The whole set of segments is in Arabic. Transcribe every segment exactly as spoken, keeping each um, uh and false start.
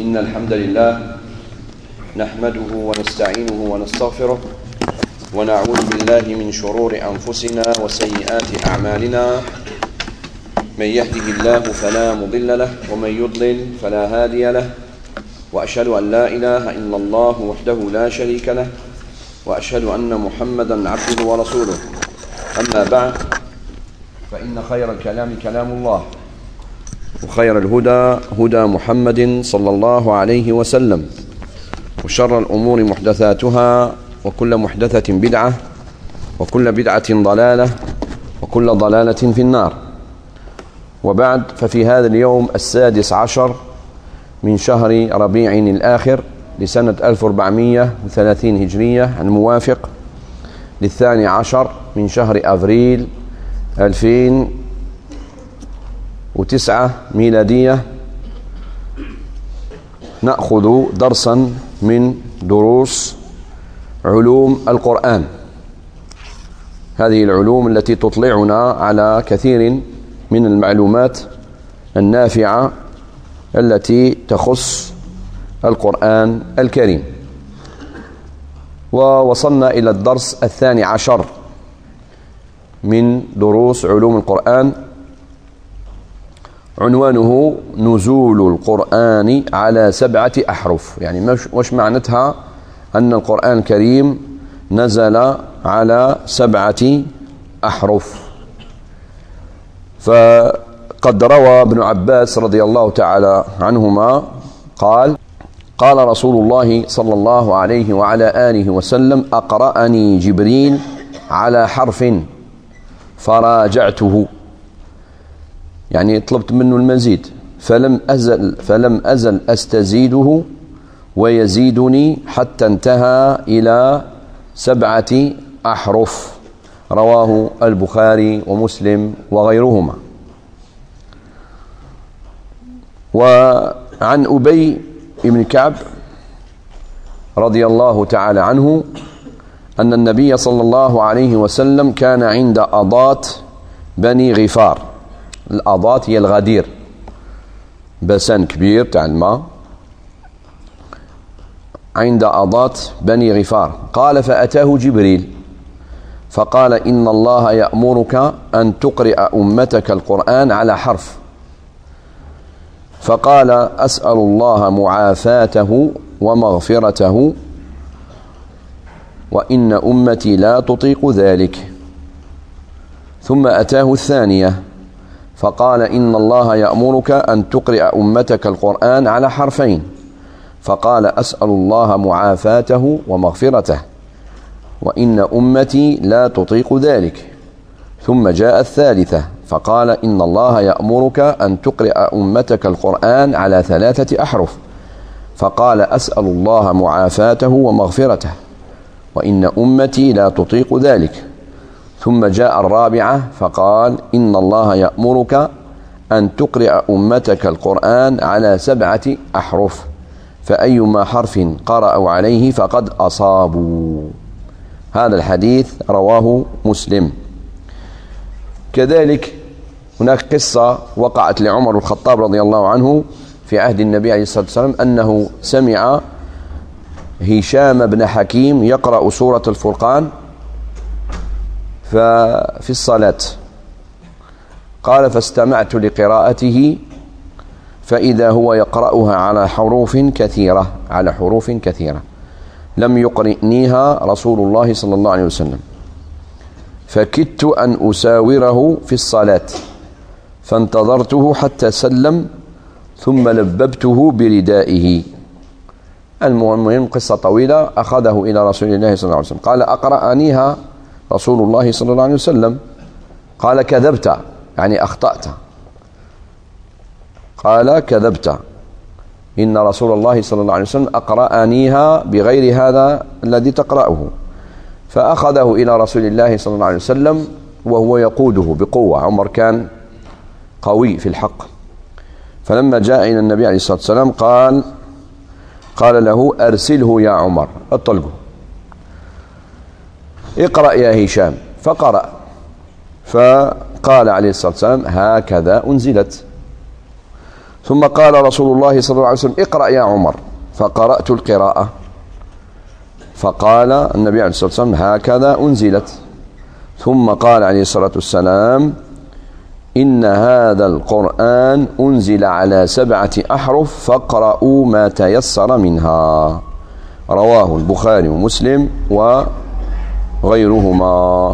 إن الحمد لله نحمده ونستعينه ونستغفره ونعوذ بالله من شرور أنفسنا وسيئات أعمالنا. من يهده الله فلا مضل له ومن يضلل فلا هادي له، وأشهد أن لا إله إلا الله وحده لا شريك له، وأشهد أن محمدا عبده ورسوله. أما بعد، فإن خير الكلام كلام الله، وخير الهدى هدى محمد صلى الله عليه وسلم، وشر الأمور محدثاتها، وكل محدثة بدعة، وكل بدعة ضلالة، وكل ضلالة في النار. وبعد، ففي هذا اليوم السادس عشر من شهر ربيع الآخر لسنة ألف وأربعمائة وثلاثين هجرية، الموافق للثاني عشر من شهر أفريل ألفين وتسعة ميلادية، نأخذ درسا من دروس علوم القرآن. هذه العلوم التي تطلعنا على كثير من المعلومات النافعة التي تخص القرآن الكريم. ووصلنا إلى الدرس الثاني عشر من دروس علوم القرآن، عنوانه نزول القرآن على سبعة أحرف. يعني وش معنتها؟ أن القرآن الكريم نزل على سبعة أحرف. فقد روى ابن عباس رضي الله تعالى عنهما قال: قال رسول الله صلى الله عليه وعلى آله وسلم: أقرأني جبريل على حرف فراجعته، يعني طلبت منه المزيد، فلم أزل فلم أزل أستزيده ويزيدني حتى انتهى إلى سبعة أحرف. رواه البخاري ومسلم وغيرهما. وعن أبي بن كعب رضي الله تعالى عنه أن النبي صلى الله عليه وسلم كان عند أضات بني غفار. الأضات هي الغدير، بسان كبير تاع الماء، عند أضات بني غفار. قال: فأتاه جبريل فقال: إن الله يأمرك أن تقرئ أمتك القرآن على حرف. فقال: أسأل الله معافاته ومغفرته، وإن أمتي لا تطيق ذلك. ثم أتاه الثانية فقال: إن الله يأمرك أن تقرئ أمتك القرآن على حرفين. فقال: أسأل الله معافاته ومغفرته، وإن أمتي لا تطيق ذلك. ثم جاء الثالثة فقال: إن الله يأمرك أن تقرئ أمتك القرآن على ثلاثة أحرف. فقال: أسأل الله معافاته ومغفرته، وإن أمتي لا تطيق ذلك. ثم جاء الرابعة فقال: إن الله يأمرك أن تقرئ أمتك القرآن على سبعة أحرف، فأيما حرف قرأوا عليه فقد أصابوا. هذا الحديث رواه مسلم. كذلك هناك قصة وقعت لعمر الخطاب رضي الله عنه في عهد النبي عليه الصلاة والسلام، أنه سمع هشام بن حكيم يقرأ سورة الفرقان في الصلاة. قال: فاستمعت لقراءته فإذا هو يقرأها على حروف كثيرة على حروف كثيرة لم يقرئنيها رسول الله صلى الله عليه وسلم، فكدت أن أساوره في الصلاة، فانتظرته حتى سلم ثم لببته بردائه. المهم قصة طويلة. أخذه إلى رسول الله صلى الله عليه وسلم، قال: أقرأنيها رسول الله صلى الله عليه وسلم. قال: كذبت، يعني أخطأت. قال: كذبت، إن رسول الله صلى الله عليه وسلم أقرأنيها بغير هذا الذي تقرأه. فأخذه إلى رسول الله صلى الله عليه وسلم وهو يقوده بقوة. عمر كان قوي في الحق. فلما جاء إلى النبي عليه الصلاة والسلام قال قال له: أرسله يا عمر، اطلقه، اقرأ يا هشام. فقرأ، فقال عليه الصلاة والسلام: هكذا أنزلت. ثم قال رسول الله صلى الله عليه وسلم اقرأ يا عمر، فقرأت القراءة، فقال النبي عليه الصلاة والسلام هكذا أنزلت. ثم قال عليه الصلاة والسلام إن هذا القرآن أنزل على سبعة أحرف فاقرأوا ما تيسر منها. رواه البخاري ومسلم وغيرهما.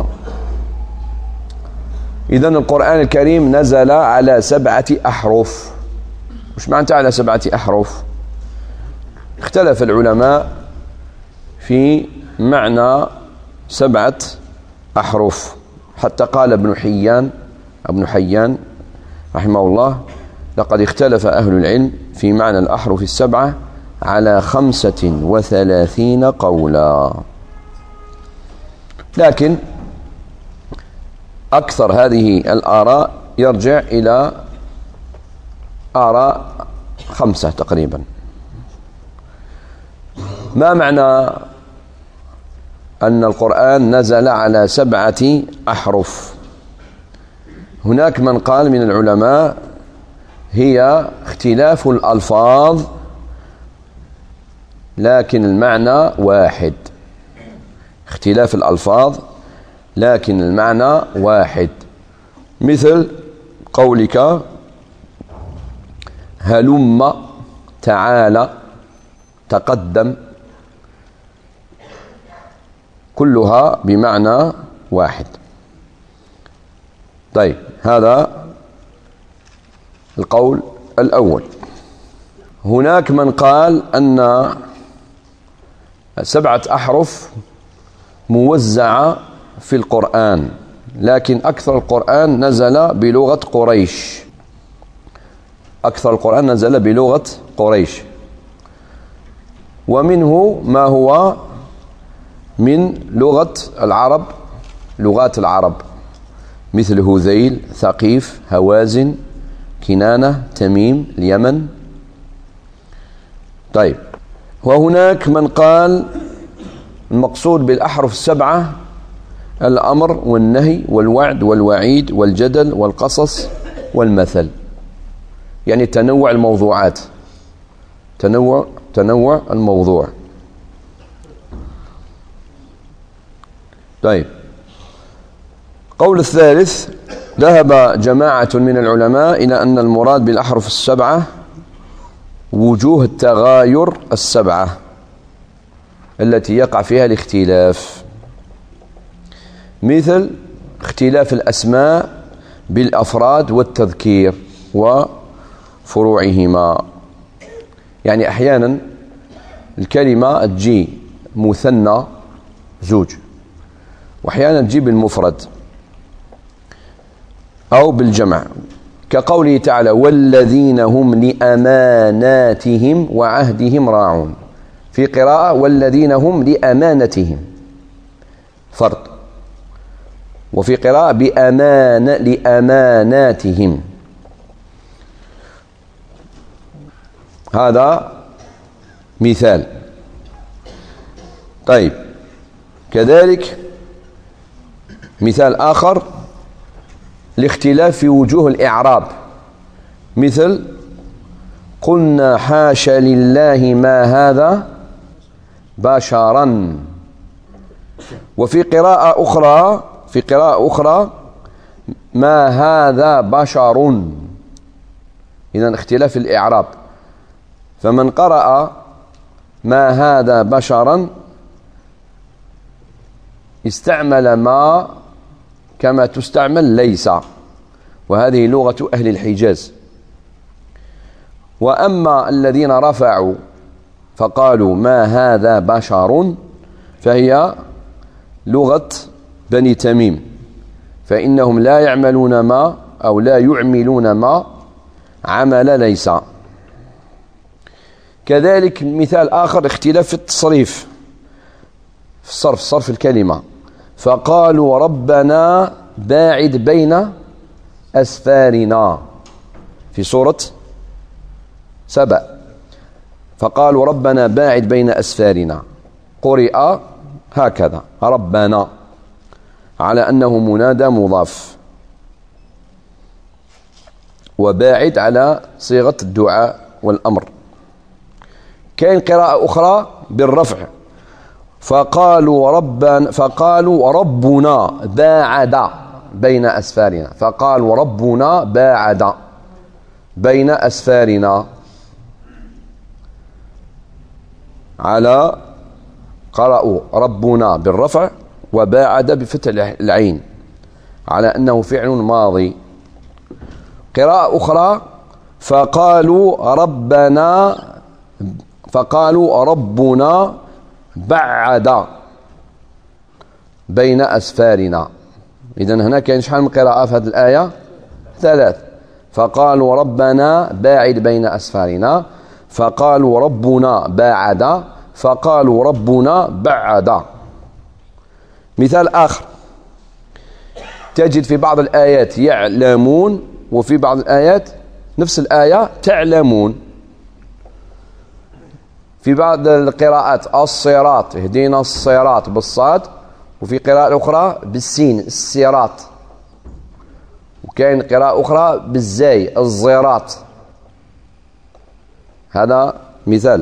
إذن القرآن الكريم نزل على سبعة أحرف. وش معنى على سبعة أحرف؟ اختلف العلماء في معنى سبعة أحرف، حتى قال ابن حيان ابن حيان رحمه الله لقد اختلف أهل العلم في معنى الأحرف السبعة على خمسة وثلاثين قولا، لكن أكثر هذه الآراء يرجع إلى آراء خمسة تقريبا. ما معنى أن القرآن نزل على سبعة أحرف؟ هناك من قال من العلماء هي اختلاف الألفاظ لكن المعنى واحد. اختلاف الألفاظ لكن المعنى واحد، مثل قولك هلم، تعالى، تقدم، كلها بمعنى واحد. طيب، هذا القول الأول. هناك من قال أن سبعة أحرف موزعة في القرآن، لكن أكثر القرآن نزل بلغة قريش. أكثر القرآن نزل بلغة قريش، ومنه ما هو من لغة العرب، لغات العرب، مثل هذيل، ثقيف، هوازن، كنانة، تميم، اليمن. طيب، وهناك من قال المقصود بالأحرف السبعة الأمر والنهي والوعد والوعيد والجدل والقصص والمثل، يعني تنوع الموضوعات، تنوع تنوع الموضوع. طيب، قول الثالث، ذهب جماعة من العلماء إلى أن المراد بالأحرف السبعة وجوه التغاير السبعة التي يقع فيها الاختلاف، مثل اختلاف الأسماء بالأفراد والتذكير وفروعهما. يعني أحيانا الكلمة تجي مثنى زوج، وأحيانا تجي بالمفرد أو بالجمع، كقوله تعالى والذين هم لأماناتهم وعهدهم راعون، في قراءة والذين هم لأمانتهم فرد، وفي قراءة بأمان لأماناتهم. هذا مثال. طيب، كذلك مثال آخر الاختلاف في وجوه الإعراب، مثل قلنا حاشا لله ما هذا بشرا، وفي قراءة أخرى في قراءة أخرى ما هذا بشر. إذن اختلاف الإعراب، فمن قرأ ما هذا بشرا استعمل ما كما تستعمل ليس، وهذه لغة أهل الحجاز. وأما الذين رفعوا فقالوا ما هذا بشر فهي لغة بني تميم، فإنهم لا يعملون ما أو لا يعملون ما عمل ليس. كذلك مثال آخر اختلاف في التصريف، في الصرف، صرف الكلمة، فقالوا ربنا باعد بين أسفارنا في سورة سبأ، فقالوا ربنا باعد بين أسفارنا، قرئ هكذا ربنا على أنه منادى مضاف. وباعد على صيغة الدعاء والأمر. كاين قراءة أخرى بالرفع، فقالوا ربنا فقالوا ربنا باعد بين أسفارنا، فقالوا ربنا باعد بين أسفارنا، على قرأوا ربنا بالرفع وباعد بفتح العين على أنه فعل ماضي. قراءة أخرى فقالوا ربنا فقالوا ربنا بعد بين أسفارنا. إذن هنا كاين شحال من قراءة في هذه الآية؟ ثلاث. فقالوا ربنا باعد بين أسفارنا، فقالوا ربنا باعد، فقالوا ربنا بعد. مثال آخر، تجد في بعض الآيات يعلمون، وفي بعض الآيات نفس الآية تعلمون. في بعض القراءات الصراط، اهدينا الصراط بالصاد، وفي قراءة أخرى بالسين الصراط، وكاين قراءة أخرى بالزاي الزراط. هذا مثال.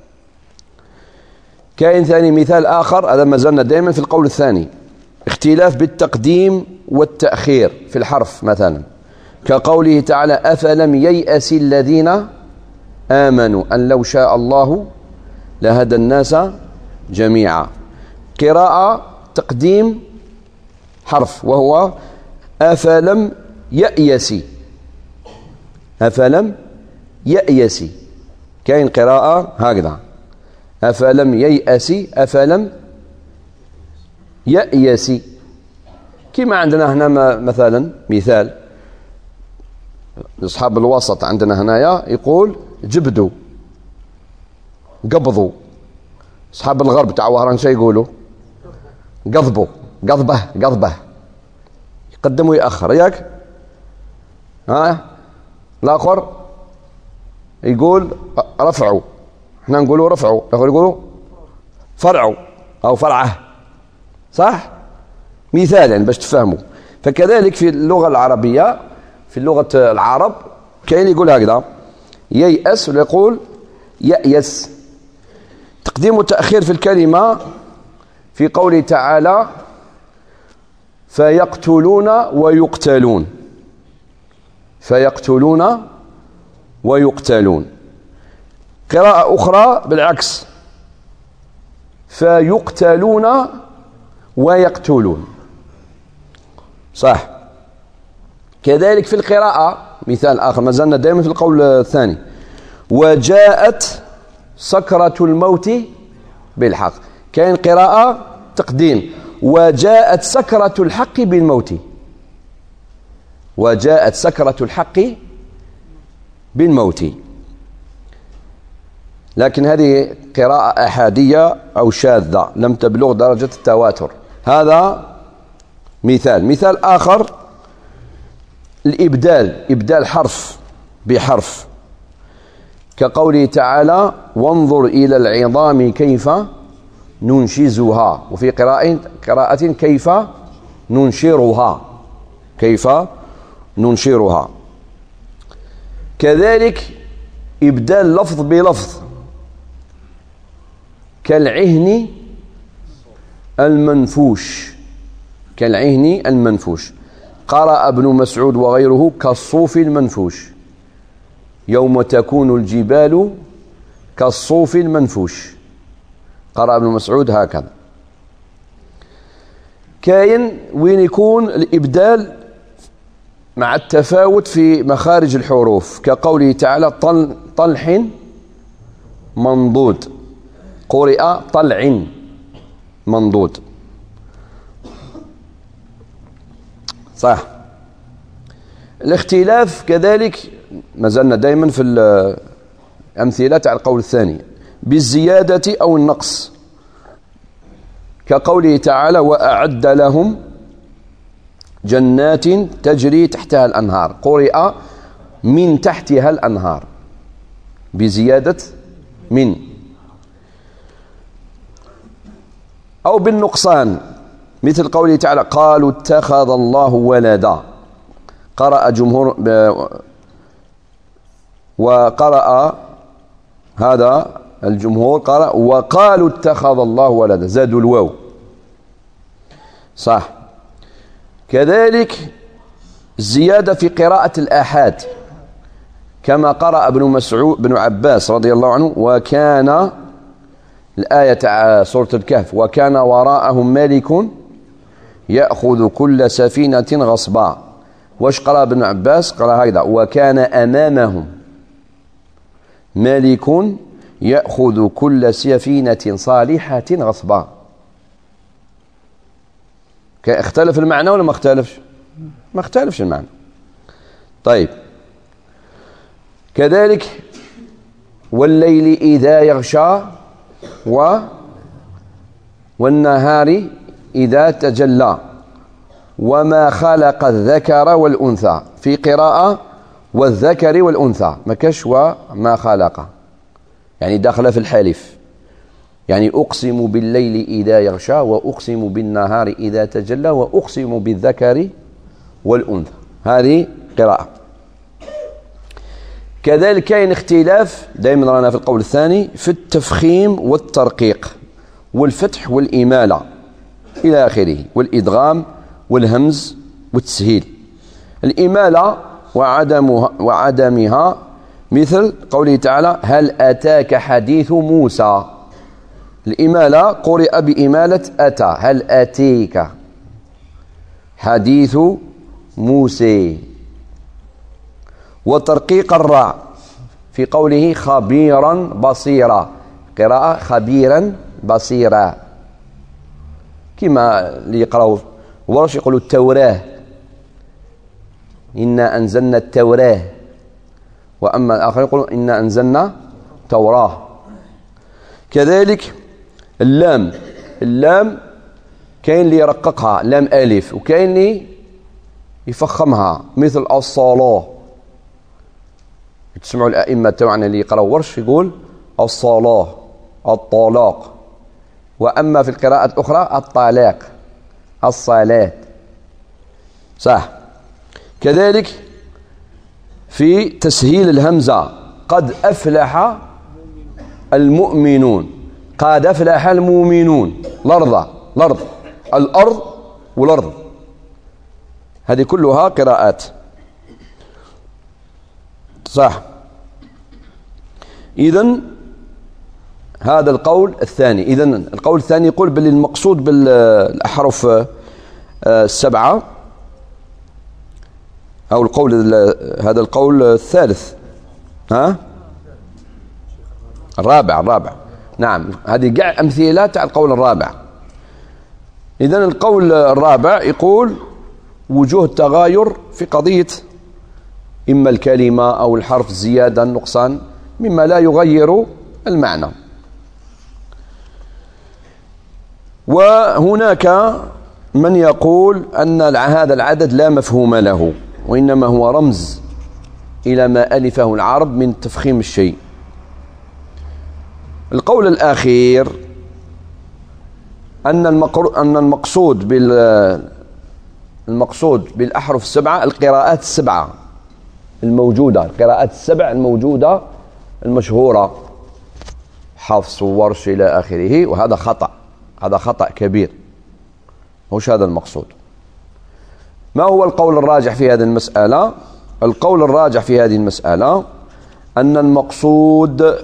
كاين ثاني مثال آخر، هذا ما زلنا دائما في القول الثاني، اختلاف بالتقديم والتأخير في الحرف، مثلا كقوله تعالى أفلم ييأس الذين آمنوا أن لو شاء الله لهدى الناس جميعا. قراءة تقديم حرف وهو أفلم يأيس، أفلم يأيس. كاين قراءة هكذا أفلم ييأس أفلم يأيس. كما عندنا هنا مثلا مثال أصحاب الوسط عندنا هنايا يقول جبدوا قبضوا. أصحاب الغرب تاع وهران شي يقولوا قضبوا قضبه قضبه، يقدم ويأخر ياك. ها الآخر يقول رفعوا، احنا نقولوا رفعوا، الآخر يقولوا فرعوا أو فرعه، صح؟ مثال يعني باش تفهموا. فكذلك في اللغة العربية، في اللغة العرب كاين يقول هكذا ييأس ويقول يأيس. تقديم وتأخير في الكلمة في قوله تعالى فيقتلون ويقتلون، فيقتلون ويقتلون. قراءة أخرى بالعكس فيقتلون ويقتلون، صح. كذلك في القراءة مثال آخر، ما زلنا دائما في القول الثاني، وجاءت سكرة الموت بالحق. كاين قراءة تقديم وجاءت سكرة الحق بالموت، وجاءت سكرة الحق بالموت. لكن هذه قراءة أحادية أو شاذة لم تبلغ درجة التواتر. هذا مثال. مثال آخر الإبدال، إبدال حرف بحرف، كقوله تعالى وانظر إلى العظام كيف ننشزها، وفي قراءة قراءة كيف ننشرها، كيف ننشرها. كذلك إبدال لفظ بلفظ كالعهن المنفوش، كالعهن المنفوش. قرأ ابن مسعود وغيره كالصوف المنفوش، يوم تكون الجبال كالصوف المنفوش. قرأ ابن مسعود هكذا. كاين وين يكون الإبدال مع التفاوت في مخارج الحروف، كقوله تعالى طل طلح منضود، قرئ طلع منضود، صح. الاختلاف كذلك ما زلنا دائما في الأمثلة على القول الثاني بالزيادة أو النقص، كقوله تعالى وأعد لهم جنات تجري تحتها الأنهار، قرئ من تحتها الأنهار بزيادة من. أو بالنقصان مثل قوله تعالى قالوا اتخذ الله ولدا، قرأ جمهور وقرأ هذا الجمهور قرأ وقالوا اتخذ الله ولدا، زادوا الواو صح. كذلك الزيادة في قراءة الآحاد كما قرأ ابن مسعود بن عباس رضي الله عنه وكان الآية سورة الكهف وكان وراءهم ملك يأخذ كل سفينة غصبا. واش قرأ ابن عباس؟ قرأ هكذا وكان أمامهم ملك يأخذ كل سفينة صالحة غصبا. اختلف المعنى ولا ما اختلفش؟ ما اختلفش المعنى. طيب كذلك والليل إذا يغشى و والنهار إذا تجلى وما خلق الذكر والأنثى، في قراءة والذكر والأنثى ما كاش وما خلق، يعني داخله في الحلف، يعني أقسم بالليل إذا يغشى وأقسم بالنهار إذا تجلى وأقسم بالذكر والأنثى، هذه قراءة. كذلك كاين اختلاف دائما رانا في القول الثاني في التفخيم والترقيق والفتح والإمالة إلى آخره والإدغام والهمز والتسهيل. الإمالة وعدمها, وعدمها مثل قوله تعالى هل أتاك حديث موسى، الإمالة قرئ بإمالة أتى، هل أتيك حديث موسى. وترقيق الراء في قوله خبيرا بصيرا، قراءة خبيرا بصيرا، كما اللي يقرأوا ورش يقولوا التوراة إنا أنزلنا التوراة، وأما الآخر يقولوا إنا أنزلنا توراة. كذلك اللام، اللام كاين اللي يرققها لام ألف وكاين اللي يفخمها مثل الصلاة. تسمعوا الأئمة تاعنا اللي يقرأوا ورش يقول الصلاة الطلاق، وأما في القراءة الأخرى الطلاق الصلاة صح. كذلك في تسهيل الهمزة قد أفلح المؤمنون، قد أفلح المؤمنون، الأرض الأرض الأرض والأرض، هذه كلها قراءات صح. إذن هذا القول الثاني. إذن القول الثاني يقول بل المقصود بالأحرف السبعة، أو القول هذا القول الثالث ها الرابع الرابع نعم، هذه قاع أمثلة تاع القول الرابع. إذن القول الرابع يقول وجوه التغاير في قضية إما الكلمة أو الحرف الزيادة النقصان مما لا يغير المعنى. وهناك من يقول أن هذا العدد لا مفهوم له وإنما هو رمز إلى ما ألفه العرب من تفخيم الشيء. القول الأخير أن أن المقصود بال المقصود بالأحرف السبعة القراءات السبعة الموجودة، القراءات السبع الموجودة المشهورة، حفص وورش إلى آخره، وهذا خطأ، هذا خطأ كبير، مش هذا المقصود. ما هو القول الراجح في هذه المسألة؟ القول الراجح في هذه المسألة أن المقصود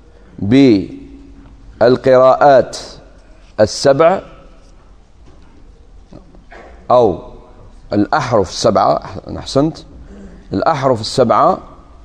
بالقراءات السبع أو الأحرف السبعة، أحسنت، الأحرف السبعة.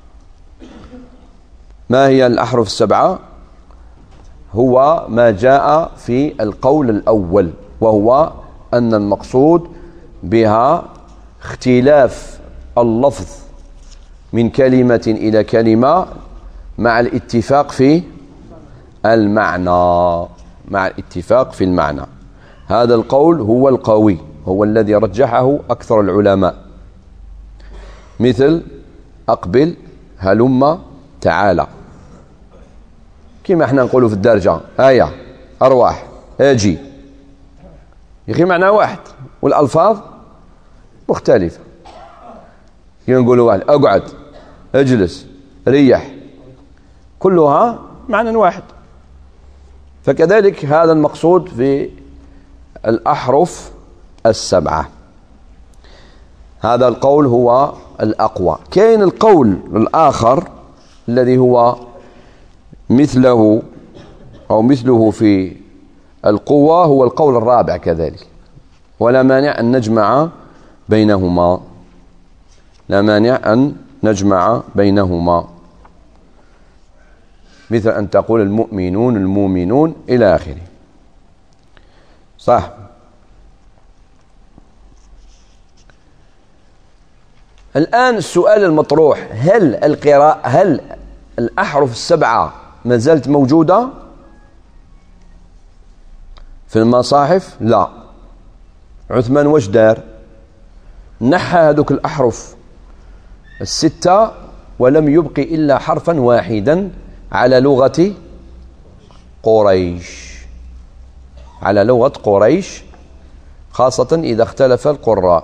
ما هي الأحرف السبعة؟ هو ما جاء في القول الأول، وهو أن المقصود بها اختلاف اللفظ من كلمة إلى كلمة مع الاتفاق في المعنى، مع الاتفاق في المعنى. هذا القول هو القوي، هو الذي رجحه أكثر العلماء، مثل أقبل، هلم، تعالى، كما احنا نقولوا في الدرجة آية، أرواح، أجي، يخي معنى واحد والألفاظ مختلفة. كما نقولوا واحد أقعد، أجلس، ريح، كلها معنى واحد. فكذلك هذا المقصود في الأحرف السبعة. هذا القول هو الأقوى. كاين القول الآخر الذي هو مثله أو مثله في القوة، هو القول الرابع كذلك، ولا مانع أن نجمع بينهما، لا مانع أن نجمع بينهما، مثل أن تقول المؤمنون المؤمنون إلى آخره. صح. الآن السؤال المطروح، هل القراءة هل الأحرف السبعة ما زالت موجودة في المصاحف؟ لا. عثمان واش دار؟ نحى هذوك الأحرف الستة ولم يبق إلا حرفا واحدا على لغة قريش، على لغة قريش، خاصة إذا اختلف القراء.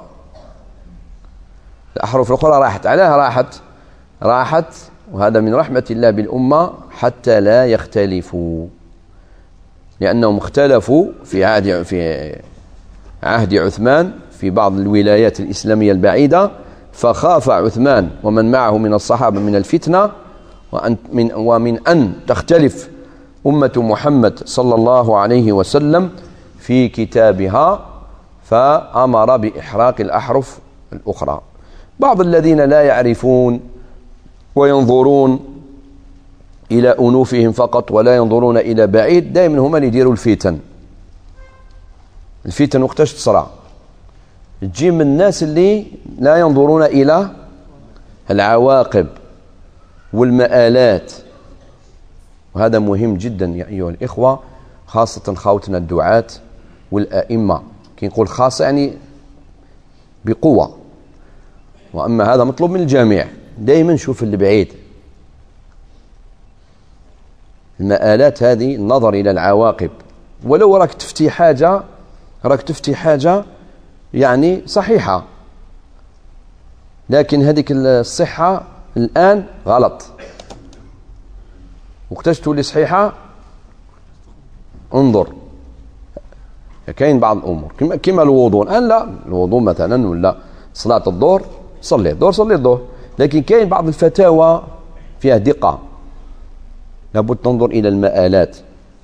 الأحرف الأخرى راحت. علاه راحت؟ راحت وهذا من رحمة الله بالأمة حتى لا يختلفوا، لأنهم اختلفوا في عهد في عهد عثمان في بعض الولايات الإسلامية البعيدة، فخاف عثمان ومن معه من الصحابة من الفتنة وأن من ومن أن تختلف أمة محمد صلى الله عليه وسلم في كتابها، فأمر بإحراق الأحرف الأخرى. بعض الذين لا يعرفون وينظرون إلى أنوفهم فقط ولا ينظرون إلى بعيد، دائما هم اللي يديروا الفتن. الفتن وقتاش تصرع؟ تجي من الناس اللي لا ينظرون إلى العواقب والمآلات، وهذا مهم جدا يا أيها الإخوة، خاصة خوتنا الدعاة والآئمة. كي نقول خاصة يعني بقوة، وأما هذا مطلوب من الجميع. دائما نشوف اللي بعيد، المآلات هذه، النظر إلى العواقب. ولو راك تفتي حاجة راك تفتي حاجة يعني صحيحة، لكن هذيك الصحة الآن غلط، وقتاش تولي صحيحة؟ انظر. كاين بعض الأمور كما الوضوء الآن، لا الوضوء مثلا ولا صلاة الظهر، صلي الظهر صلي الظهر، لكن كاين بعض الفتاوى فيها دقة، لابد تنظر إلى المآلات.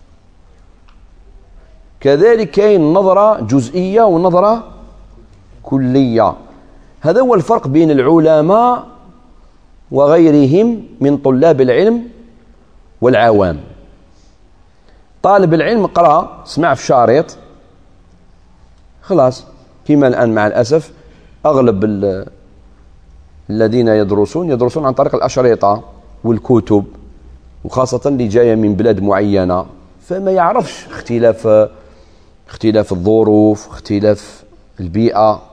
كذلك كاين نظرة جزئية ونظرة كلية. هذا هو الفرق بين العلماء وغيرهم من طلاب العلم والعوام. طالب العلم قرأ سمع في شريط خلاص، كما الآن مع الأسف أغلب الذين يدرسون يدرسون عن طريق الأشرطة والكتب، وخاصة اللي جاية من بلاد معينة، فما يعرفش اختلاف اختلاف الظروف، اختلاف البيئة،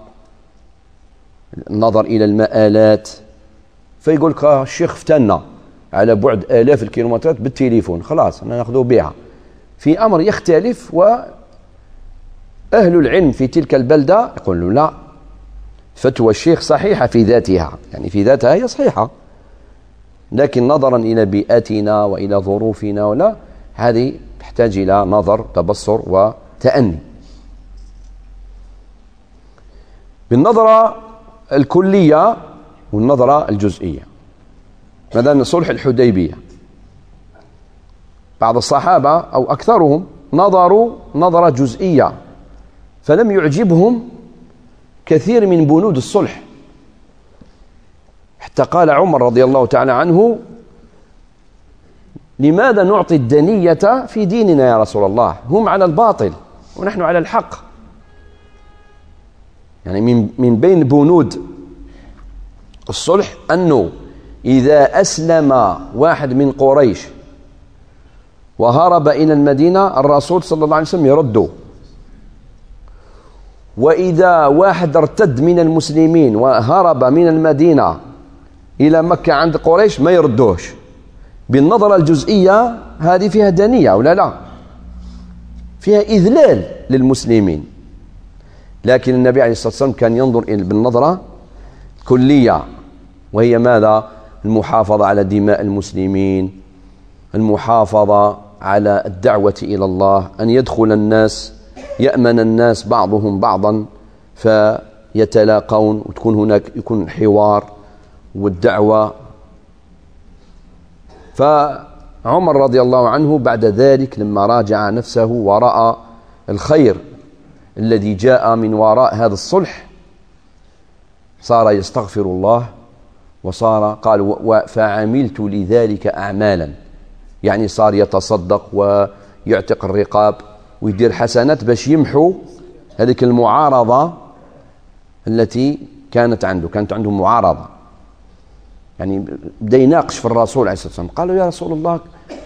النظر إلى المآلات. فيقول لك الشيخ فتنا على بعد آلاف الكيلومترات بالتليفون، خلاص أنا ناخذه بها. في أمر يختلف، وأهل العلم في تلك البلدة يقولون لا، فتوى الشيخ صحيحة في ذاتها، يعني في ذاتها هي صحيحة، لكن نظرا إلى بيئتنا وإلى ظروفنا ولا، هذه تحتاج إلى نظر تبصر وتأني. بالنظرة الكلية والنظرة الجزئية، مثلا صلح الحديبية، بعض الصحابة أو أكثرهم نظروا نظرة جزئية، فلم يعجبهم كثير من بنود الصلح، حتى قال عمر رضي الله تعالى عنه: لماذا نعطي الدنية في ديننا يا رسول الله؟ هم على الباطل ونحن على الحق. يعني من من بين بنود الصلح أنه إذا أسلم واحد من قريش وهرب إلى المدينة، الرسول صلى الله عليه وسلم يرده، وإذا واحد ارتد من المسلمين وهرب من المدينة إلى مكة عند قريش ما يردوش. بالنظرة الجزئية هذه فيها دنية ولا لا؟ فيها إذلال للمسلمين، لكن النبي عليه الصلاة والسلام كان ينظر بالنظرة الكلية، وهي ماذا؟ المحافظة على دماء المسلمين، المحافظة على الدعوة إلى الله، أن يدخل الناس يأمن الناس بعضهم بعضا فيتلاقون وتكون هناك يكون حوار والدعوة. فعمر رضي الله عنه بعد ذلك لما راجع نفسه ورأى الخير الذي جاء من وراء هذا الصلح صار يستغفر الله، وصار قال فعملت لذلك أعمالا، يعني صار يتصدق ويعتق الرقاب ويدير حسنات باش يمحو هذه المعارضة التي كانت عنده. كانت عنده معارضة، يعني بدا يناقش في الرسول عليه الصلاة والسلام. قالوا يا رسول الله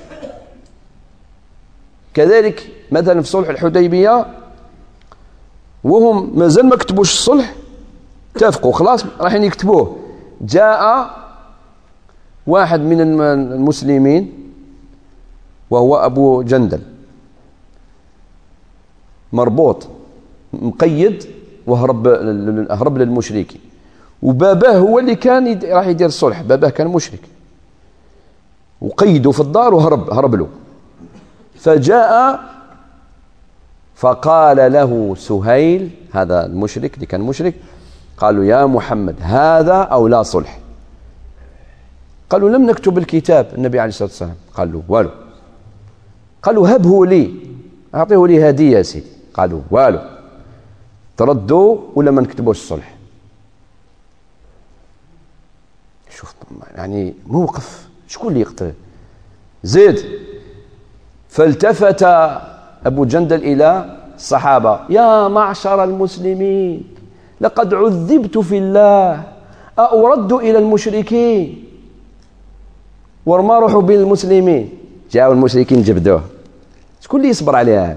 كذلك مثلا في صلح الحديبية وهم مازال ما كتبوش الصلح، اتفقوا خلاص رايحين يكتبوه، جاء واحد من المسلمين وهو أبو جندل مربوط مقيد وهرب هرب للمشركين، وباباه هو اللي كان راح يدير الصلح، باباه كان مشرك وقيده في الدار وهرب هرب له. فجاء فقال له سهيل هذا المشرك اللي كان مشرك، قالوا يا محمد هذا أو لا صلح؟ قالوا لم نكتب الكتاب. النبي عليه الصلاة والسلام قال له والو. قالوا هبه لي، أعطيه لي هدية يا سيدي. قالوا والو، تردوا ولا ما نكتبوش الصلح. شوف يعني موقف شكون اللي يقتل زيد. فالتفت أبو جندل إلى الصحابة يا معشر المسلمين لقد عذبت في الله أرد إلى المشركين ورما روحوا بين المسلمين. جاءوا المشركين جبدوه، شكون اللي يصبر عليها؟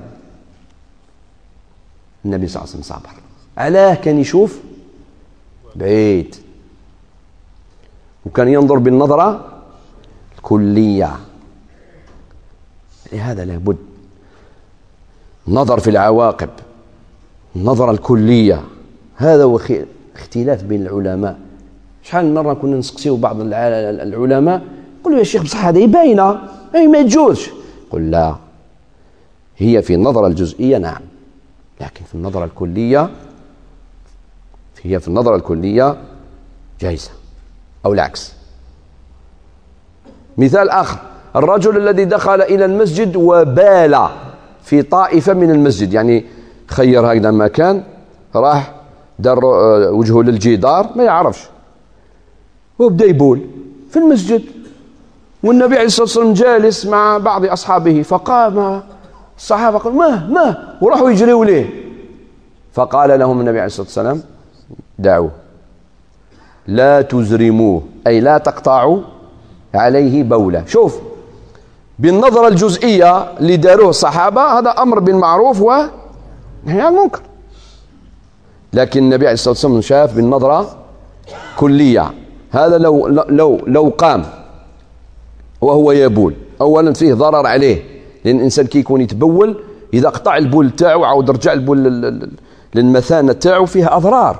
النبي صلى الله عليه وسلم صبر. علاه؟ كان يشوف بعيد وكان ينظر بالنظرة الكلية. لهذا لابد نظر في العواقب، النظرة الكلية. هذا هو اختلاف بين العلماء. شحال من مرة كنا نسقسيو بعض العلماء يقولوا يا شيخ بصح هذه باينة أي ما يجوزش. قل لا، هي في النظرة الجزئية نعم، لكن في النظرة الكلية هي في النظرة الكلية جائزة أو العكس. مثال آخر، الرجل الذي دخل إلى المسجد وبال في طائفة من المسجد، يعني خير هكذا مكان راح دار وجهه للجدار ما يعرفش وبدأ يبول في المسجد، والنبي عليه الصلاة والسلام جالس مع بعض أصحابه، فقام الصحابة قالوا ما ما وراحوا يجريوا ليه، فقال لهم النبي عليه الصلاة والسلام دعوه لا تزرموه، أي لا تقطعوا عليه بولة. شوف بالنظرة الجزئية اللي داروه الصحابة هذا أمر بالمعروف ونهي عن المنكر، لكن النبي عليه الصلاة والسلام شاف بالنظرة كلية. هذا لو لو لو قام وهو يبول أولا فيه ضرر عليه، لأن الإنسان كي يكون يتبول إذا قطع البول تاعو عاود رجع البول للمثانة تاعو فيها أضرار.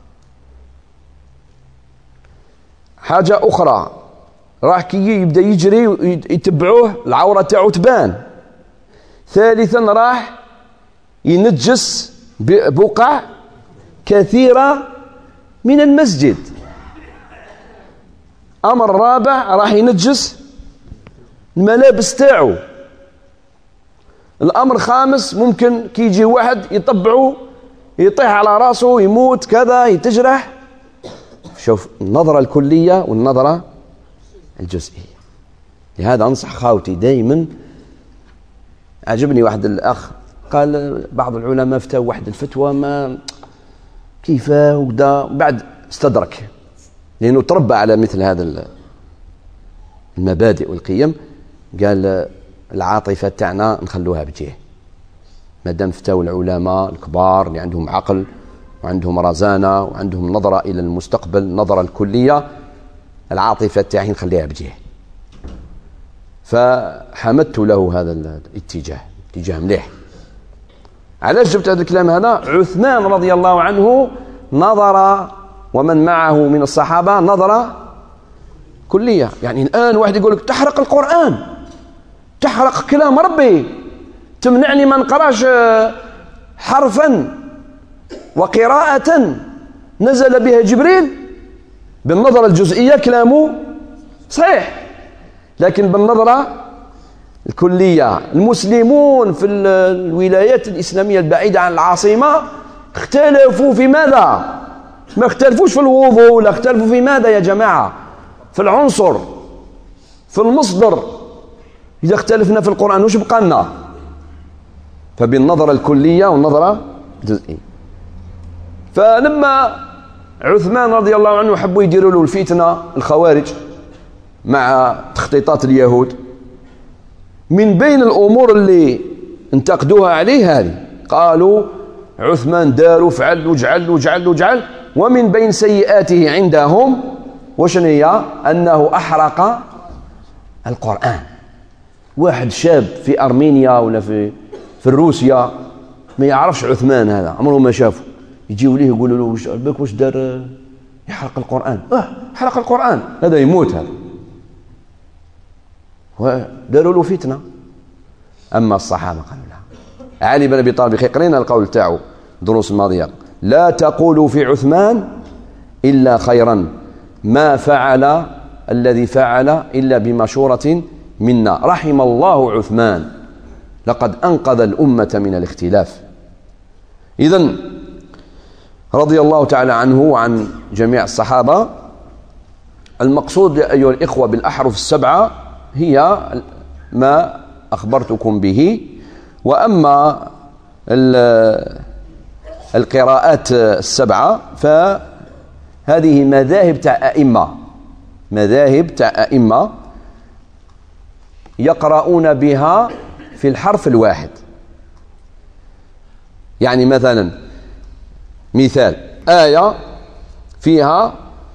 حاجة أخرى راح كي يبدأ يجري يتبعوه العورة تاعو تبان. ثالثا راح ينجس بقع كثيرة من المسجد. أمر رابع راح ينجس الملابس تاعو. الأمر خامس ممكن كي يجي واحد يطبعه يطيح على راسه يموت كذا يتجرح. شوف النظرة الكلية والنظرة الجزئية. لهذا أنصح خاوتي دائما. عجبني واحد الأخ قال بعض العلماء فتاوا واحد الفتوى ما كيفاه وكذا، بعد استدرك لأنه تربى على مثل هذا المبادئ والقيم، قال العاطفة تاعنا نخلوها بجيه، مادام فتاوا العلماء الكبار اللي عندهم عقل وعندهم رزانة وعندهم نظرة إلى المستقبل، نظرة الكلية، العاطفة تاعي نخليها بجيه. فحمدت له هذا الاتجاه، اتجاه مليح. علاش جبت هذا الكلام هذا؟ عثمان رضي الله عنه نظر ومن معه من الصحابة نظر كلية. يعني الآن واحد يقول لك تحرق القرآن، تحرق كلام ربي، تمنعني ما نقراش حرفا وقراءة نزل بها جبريل. بالنظرة الجزئية كلامه صحيح، لكن بالنظرة الكلية المسلمون في الولايات الإسلامية البعيدة عن العاصمة اختلفوا في ماذا؟ ما اختلفوش في الوضوء، ولا اختلفوا في ماذا يا جماعة؟ في العنصر، في المصدر. إذا اختلفنا في القرآن وش بقى لنا؟ فبالنظرة الكلية والنظرة الجزئية. فلما عثمان رضي الله عنه حبوا يديروا له الفتنة الخوارج مع تخطيطات اليهود، من بين الأمور اللي انتقدوها عليه هذه، قالوا عثمان دار وفعل وجعل وجعل وجعل. ومن بين سيئاته عندهم وشن هي؟ أنه أحرق القرآن. واحد شاب في أرمينيا ولا في في روسيا ما يعرفش عثمان، هذا عمره ما شافه، يجيوا ليه يقولوا له وش بالك واش دار؟ يحرق القرآن. اه حرق القرآن، هذا يموت هذا، وداروا له فتنة. أما الصحابة قالوا لا. علي بن أبي طالب قرينا القول تاعو دروس الماضية، لا تقولوا في عثمان إلا خيرا، ما فعل الذي فعل إلا بمشورة منا، رحم الله عثمان، لقد أنقذ الأمة من الاختلاف. إذن رضي الله تعالى عنه وعن جميع الصحابة. المقصود أيها الإخوة بالأحرف السبعة هي ما أخبرتكم به. وأما القراءات السبعة فهذه مذاهب تاع أئمة، مذاهب تاع أئمة يقرؤون بها في الحرف الواحد. يعني مثلا مثال آية فيها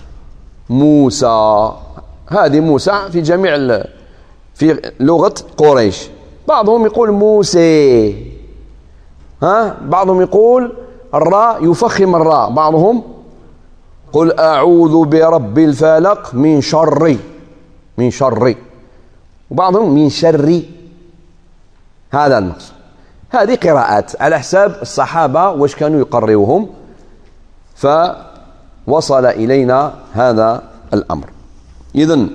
موسى، هذه موسى في جميع في لغة قريش، بعضهم يقول موسى، ها بعضهم يقول الراء يفخم الراء، بعضهم قل أعوذ برب الفلق من شر من شر، وبعضهم من شر. هذا المقصود. هذه قراءات على حساب الصحابة واش كانوا يقرؤوهم، فوصل إلينا هذا الأمر. إذن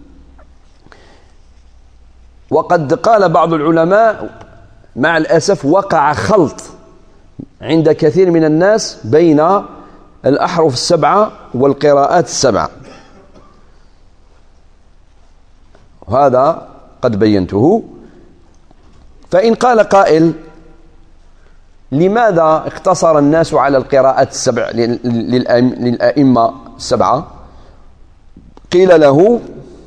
وقد قال بعض العلماء مع الأسف وقع خلط عند كثير من الناس بين الأحرف السبعة والقراءات السبعة، وهذا قد بينته. فإن قال قائل لماذا اقتصر الناس على القراءات السبع للأئمة السبعة؟ قيل له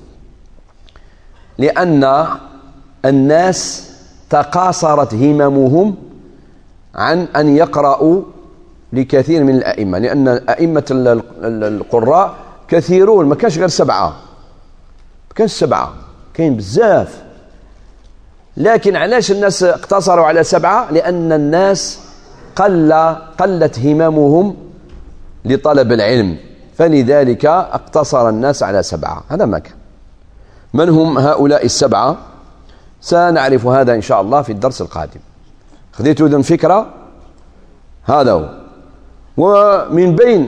لأن الناس تقاصرت هممهم عن أن يقرأوا لكثير من الأئمة، لأن أئمة القراء كثيرون، ما كانش غير سبعة، ما كانش سبعة، كاين بزاف. لكن علاش الناس اقتصروا على سبعة؟ لأن الناس قل قلت هممهم لطلب العلم، فلذلك اقتصر الناس على سبعة. هذا ما كان. من هم هؤلاء السبعة؟ سنعرف هذا إن شاء الله في الدرس القادم. خذيتوا إذن فكرة؟ هذا هو. ومن بين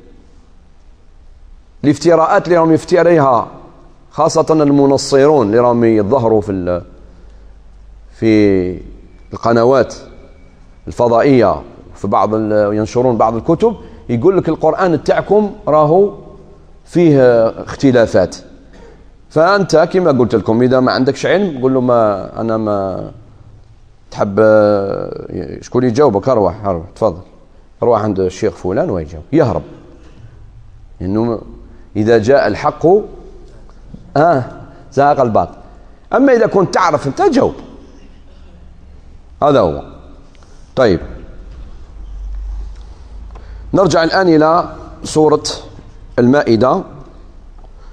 الافتراءات اللي راهم يفتريها خاصة المنصرون اللي راهم يظهروا في في القنوات الفضائية، في بعض ينشرون بعض الكتب، يقول لك القرآن تاعكم راهو فيه اختلافات. فأنت كما قلت لكم إذا ما عندكش علم قل له ما أنا ما تحب شكون يجاوبك، أروح أروح تفضل أروح عند الشيخ فلان ويجاوب، يهرب. إنه إذا جاء الحق آه زهق الباطل. أما إذا كنت تعرف أنت جاوب. هذا هو. طيب نرجع الآن إلى سورة المائدة.